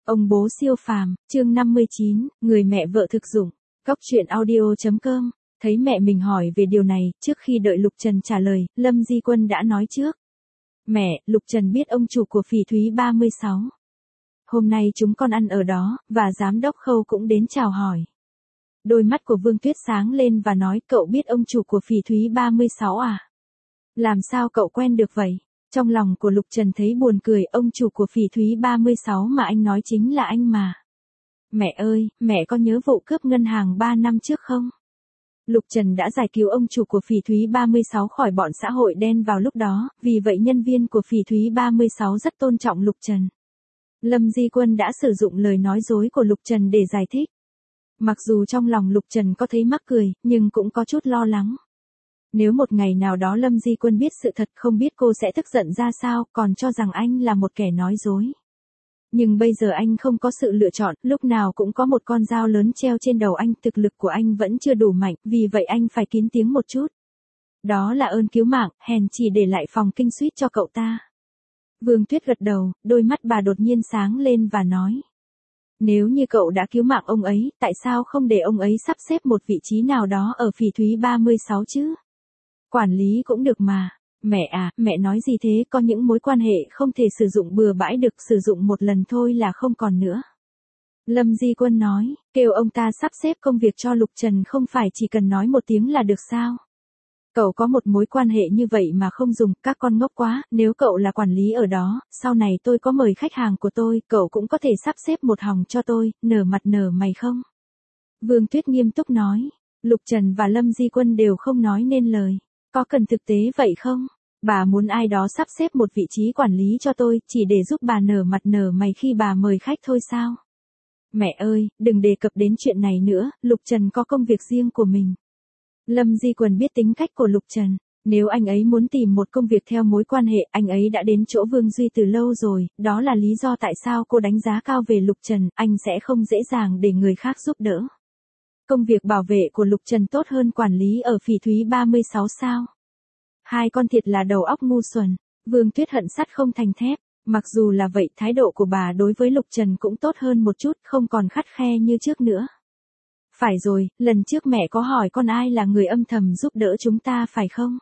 Ông bố siêu phàm, chương 59, người mẹ vợ thực dụng. Góc truyện audio.com. Thấy mẹ mình hỏi về điều này, trước khi đợi Lục Trần trả lời, Lâm Di Quân đã nói trước. Mẹ, Lục Trần biết ông chủ của Phỉ Thúy 36. Hôm nay chúng con ăn ở đó, và giám đốc Khâu cũng đến chào hỏi. Đôi mắt của Vương Tuyết sáng lên và nói, cậu biết ông chủ của Phỉ Thúy 36 à? Làm sao cậu quen được vậy? Trong lòng của Lục Trần thấy buồn cười, ông chủ của Phỉ Thúy 36 mà anh nói chính là anh mà. Mẹ ơi, mẹ có nhớ vụ cướp ngân hàng 3 năm trước không? Lục Trần đã giải cứu ông chủ của Phỉ Thúy 36 khỏi bọn xã hội đen vào lúc đó, vì vậy nhân viên của Phỉ Thúy 36 rất tôn trọng Lục Trần. Lâm Di Quân đã sử dụng lời nói dối của Lục Trần để giải thích. Mặc dù trong lòng Lục Trần có thấy mắc cười, nhưng cũng có chút lo lắng. Nếu một ngày nào đó Lâm Di Quân biết sự thật, không biết cô sẽ tức giận ra sao, còn cho rằng anh là một kẻ nói dối. Nhưng bây giờ anh không có sự lựa chọn, lúc nào cũng có một con dao lớn treo trên đầu anh, thực lực của anh vẫn chưa đủ mạnh, vì vậy anh phải kín tiếng một chút. Đó là ơn cứu mạng, hèn chỉ để lại phòng kinh suýt cho cậu ta. Vương Tuyết gật đầu, đôi mắt bà đột nhiên sáng lên và nói. Nếu như cậu đã cứu mạng ông ấy, tại sao không để ông ấy sắp xếp một vị trí nào đó ở Phỉ Thúy 36 chứ? Quản lý cũng được mà. Mẹ à, mẹ nói gì thế, có những mối quan hệ không thể sử dụng bừa bãi được, sử dụng một lần thôi là không còn nữa. Lâm Di Quân nói, kêu ông ta sắp xếp công việc cho Lục Trần không phải chỉ cần nói một tiếng là được sao? Cậu có một mối quan hệ như vậy mà không dùng, các con ngốc quá, nếu cậu là quản lý ở đó, sau này tôi có mời khách hàng của tôi, cậu cũng có thể sắp xếp một hòng cho tôi, nở mặt nở mày không? Vương Tuyết nghiêm túc nói, Lục Trần và Lâm Di Quân đều không nói nên lời. Có cần thực tế vậy không? Bà muốn ai đó sắp xếp một vị trí quản lý cho tôi, chỉ để giúp bà nở mặt nở mày khi bà mời khách thôi sao? Mẹ ơi, đừng đề cập đến chuyện này nữa, Lục Trần có công việc riêng của mình. Lâm Di Quân biết tính cách của Lục Trần. Nếu anh ấy muốn tìm một công việc theo mối quan hệ, anh ấy đã đến chỗ Vương Duy từ lâu rồi, đó là lý do tại sao cô đánh giá cao về Lục Trần, anh sẽ không dễ dàng để người khác giúp đỡ. Công việc bảo vệ của Lục Trần tốt hơn quản lý ở Phỉ Thúy 36 sao? Hai con thiệt là đầu óc ngu xuẩn. Vương Tuyết hận sắt không thành thép. Mặc dù là vậy, thái độ của bà đối với Lục Trần cũng tốt hơn một chút, không còn khắt khe như trước nữa. Phải rồi, lần trước mẹ có hỏi con ai là người âm thầm giúp đỡ chúng ta phải không?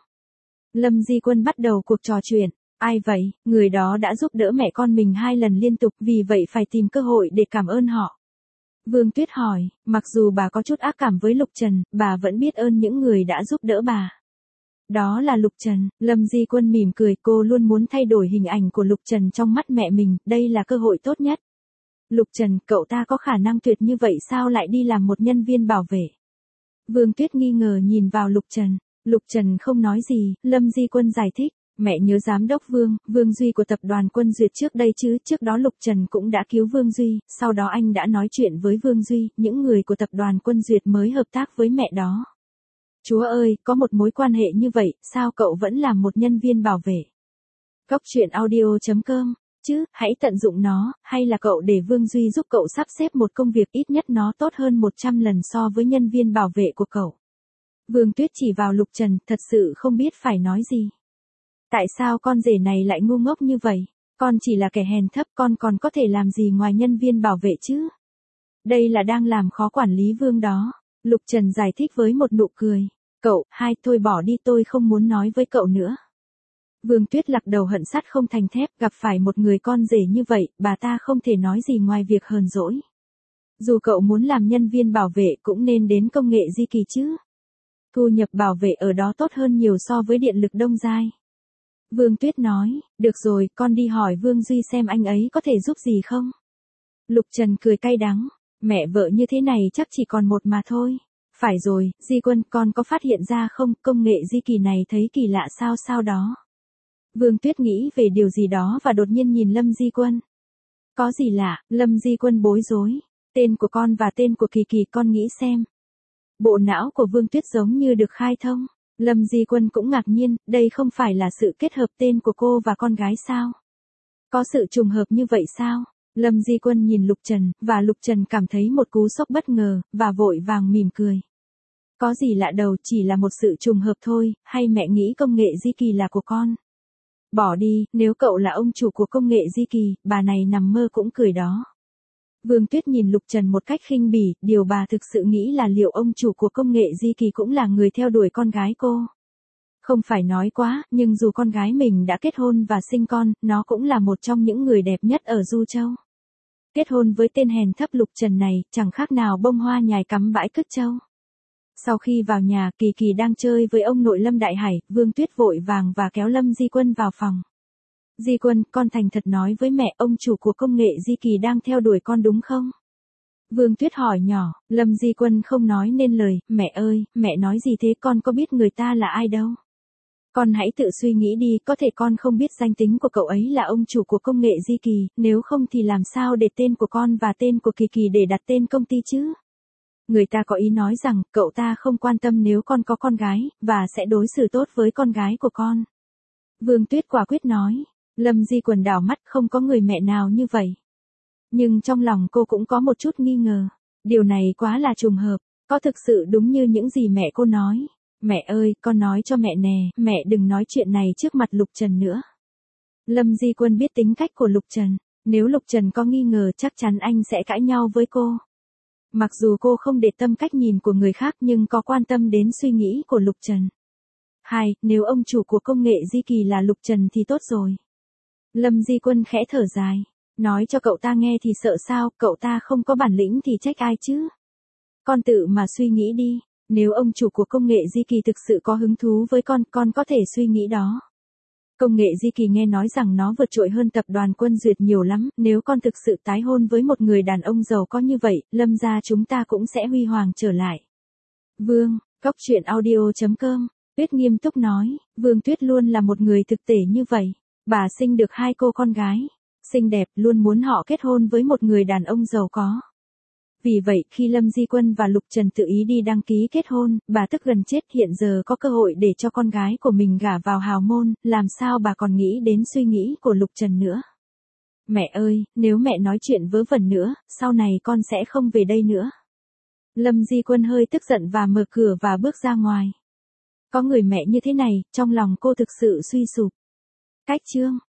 Lâm Di Quân bắt đầu cuộc trò chuyện. Ai vậy? Người đó đã giúp đỡ mẹ con mình 2 lần liên tục, vì vậy phải tìm cơ hội để cảm ơn họ. Vương Tuyết hỏi, mặc dù bà có chút ác cảm với Lục Trần, bà vẫn biết ơn những người đã giúp đỡ bà. Đó là Lục Trần. Lâm Di Quân mỉm cười, cô luôn muốn thay đổi hình ảnh của Lục Trần trong mắt mẹ mình, đây là cơ hội tốt nhất. Lục Trần, cậu ta có khả năng tuyệt như vậy sao lại đi làm một nhân viên bảo vệ? Vương Tuyết nghi ngờ nhìn vào Lục Trần. Lục Trần không nói gì, Lâm Di Quân giải thích. Mẹ nhớ giám đốc Vương Duy của tập đoàn Quân Duyệt trước đây chứ, trước đó Lục Trần cũng đã cứu Vương Duy, sau đó anh đã nói chuyện với Vương Duy, những người của tập đoàn Quân Duyệt mới hợp tác với mẹ đó. Chúa ơi, có một mối quan hệ như vậy, sao cậu vẫn làm một nhân viên bảo vệ? Góc truyện audio.com, chứ, hãy tận dụng nó, hay là cậu để Vương Duy giúp cậu sắp xếp một công việc ít nhất nó tốt hơn 100 lần so với nhân viên bảo vệ của cậu. Vương Tuyết chỉ vào Lục Trần, thật sự không biết phải nói gì. Tại sao con rể này lại ngu ngốc như vậy? Con chỉ là kẻ hèn thấp, con còn có thể làm gì ngoài nhân viên bảo vệ chứ? Đây là đang làm khó quản lý Vương đó. Lục Trần giải thích với một nụ cười. Cậu, thôi bỏ đi, tôi không muốn nói với cậu nữa. Vương Tuyết lắc đầu hận sắt không thành thép, gặp phải một người con rể như vậy, bà ta không thể nói gì ngoài việc hờn dỗi. Dù cậu muốn làm nhân viên bảo vệ cũng nên đến công nghệ Di Kỳ chứ. Thu nhập bảo vệ ở đó tốt hơn nhiều so với điện lực Đông Giai. Vương Tuyết nói, được rồi, con đi hỏi Vương Duy xem anh ấy có thể giúp gì không. Lục Trần cười cay đắng, mẹ vợ như thế này chắc chỉ còn một mà thôi. Phải rồi, Di Quân, con có phát hiện ra không, công nghệ Di Kỳ này thấy kỳ lạ sao đó. Vương Tuyết nghĩ về điều gì đó và đột nhiên nhìn Lâm Di Quân. Có gì lạ? Lâm Di Quân bối rối. Tên của con và tên của Kỳ Kỳ, con nghĩ xem. Bộ não của Vương Tuyết giống như được khai thông. Lâm Di Quân cũng ngạc nhiên, đây không phải là sự kết hợp tên của cô và con gái sao? Có sự trùng hợp như vậy sao? Lâm Di Quân nhìn Lục Trần, và Lục Trần cảm thấy một cú sốc bất ngờ, và vội vàng mỉm cười. Có gì lạ đâu, chỉ là một sự trùng hợp thôi, hay mẹ nghĩ công nghệ Di Kỳ là của con? Bỏ đi, nếu cậu là ông chủ của công nghệ Di Kỳ, bà này nằm mơ cũng cười đó. Vương Tuyết nhìn Lục Trần một cách khinh bỉ, điều bà thực sự nghĩ là liệu ông chủ của công nghệ Di Kỳ cũng là người theo đuổi con gái cô. Không phải nói quá, nhưng dù con gái mình đã kết hôn và sinh con, nó cũng là một trong những người đẹp nhất ở Du Châu. Kết hôn với tên hèn thấp Lục Trần này, chẳng khác nào bông hoa nhài cắm bãi cứt trâu. Sau khi vào nhà, Kỳ Kỳ đang chơi với ông nội Lâm Đại Hải, Vương Tuyết vội vàng và kéo Lâm Di Quân vào phòng. Di Quân, con thành thật nói với mẹ, ông chủ của công nghệ Di Kỳ đang theo đuổi con đúng không? Vương Tuyết hỏi nhỏ, Lâm Di Quân không nói nên lời, mẹ ơi, mẹ nói gì thế, con có biết người ta là ai đâu. Con hãy tự suy nghĩ đi, có thể con không biết danh tính của cậu ấy là ông chủ của công nghệ Di Kỳ, nếu không thì làm sao để tên của con và tên của Kỳ Kỳ để đặt tên công ty chứ? Người ta có ý nói rằng, cậu ta không quan tâm nếu con có con gái, và sẽ đối xử tốt với con gái của con. Vương Tuyết quả quyết nói. Lâm Di Quần đảo mắt, không có người mẹ nào như vậy. Nhưng trong lòng cô cũng có một chút nghi ngờ. Điều này quá là trùng hợp, có thực sự đúng như những gì mẹ cô nói. Mẹ ơi, con nói cho mẹ nè, mẹ đừng nói chuyện này trước mặt Lục Trần nữa. Lâm Di Quân biết tính cách của Lục Trần, nếu Lục Trần có nghi ngờ chắc chắn anh sẽ cãi nhau với cô. Mặc dù cô không để tâm cách nhìn của người khác nhưng có quan tâm đến suy nghĩ của Lục Trần. Nếu ông chủ của công nghệ Di Kỳ là Lục Trần thì tốt rồi. Lâm Di Quân khẽ thở dài, nói cho cậu ta nghe thì sợ sao, cậu ta không có bản lĩnh thì trách ai chứ. Con tự mà suy nghĩ đi, nếu ông chủ của công nghệ Di Kỳ thực sự có hứng thú với con có thể suy nghĩ đó. Công nghệ Di Kỳ nghe nói rằng nó vượt trội hơn tập đoàn Quân Duyệt nhiều lắm, nếu con thực sự tái hôn với một người đàn ông giàu có như vậy, Lâm gia chúng ta cũng sẽ huy hoàng trở lại. Vương, Góc Truyện Audio.com, Tuyết nghiêm túc nói, Vương Tuyết luôn là một người thực tế như vậy. Bà sinh được 2 cô con gái, xinh đẹp, luôn muốn họ kết hôn với một người đàn ông giàu có. Vì vậy, khi Lâm Di Quân và Lục Trần tự ý đi đăng ký kết hôn, bà tức gần chết, hiện giờ có cơ hội để cho con gái của mình gả vào hào môn, làm sao bà còn nghĩ đến suy nghĩ của Lục Trần nữa. Mẹ ơi, nếu mẹ nói chuyện vớ vẩn nữa, sau này con sẽ không về đây nữa. Lâm Di Quân hơi tức giận và mở cửa và bước ra ngoài. Có người mẹ như thế này, trong lòng cô thực sự suy sụp. Cách chương